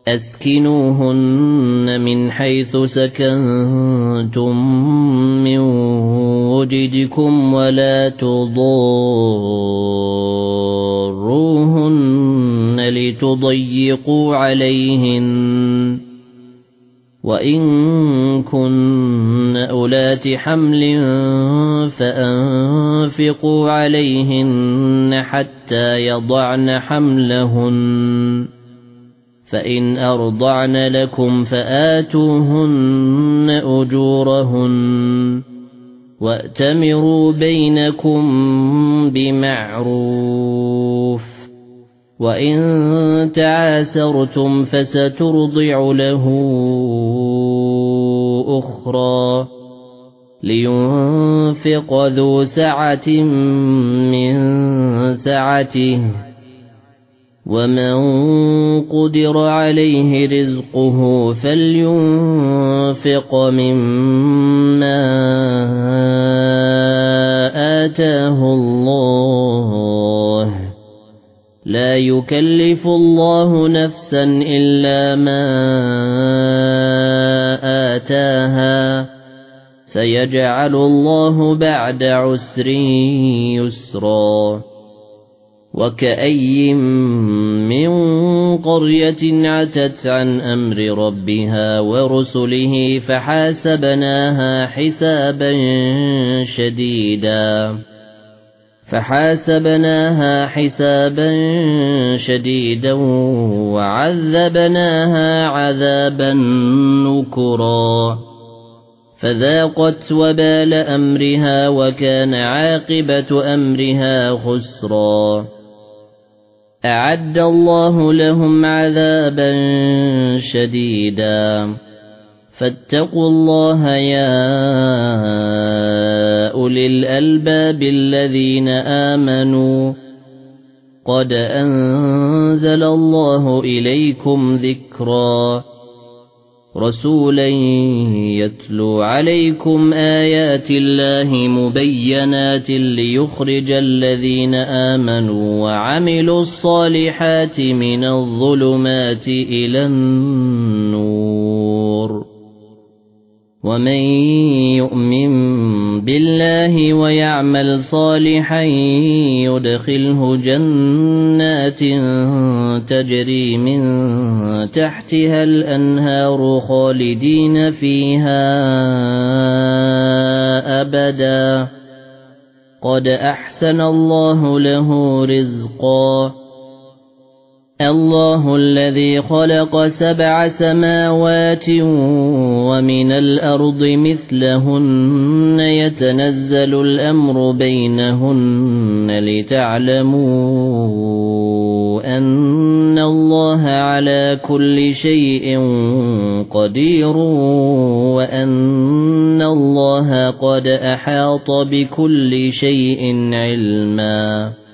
أسكنوهن من حيث سكنتم من وجدكم ولا تضاروهن لتضيقوا عليهن وإن كن أولات حمل فأنفقوا عليهن حتى يضعن حملهن فإن أرضعن لكم فآتوهن أجورهن وأتمروا بينكم بمعروف وإن تعاسرتم فسترضع له أخرى لينفق ذو سعة من سعته ومن قدر عليه رزقه فلينفق مما آتاه الله لا يكلف الله نفسا إلا ما آتاها سيجعل الله بعد عسر يسرا وكأي من قرية عتت عن أمر ربها ورسله فحاسبناها حسابا شديدا وعذبناها عذابا نكرا فذاقت وبال أمرها وكان عاقبة أمرها خسرا أعد الله لهم عذابا شديدا فاتقوا الله يا أولي الألباب الذين آمنوا قد أنزل الله إليكم ذكرا رسولا يتلو عليكم آيات الله مبينات ليخرج الذين آمنوا وعملوا الصالحات من الظلمات إلى النور ومن يؤمن بالله ويعمل صالحا يدخله جنات تجري من تحتها الأنهار خالدين فيها أبدا قد أحسن الله له رزقا الله الذي خلق 7 سماوات ومن الأرض مثلهن يتنزل الأمر بينهن لتعلموا أن الله على كل شيء قدير وأن الله قد أحاط بكل شيء علما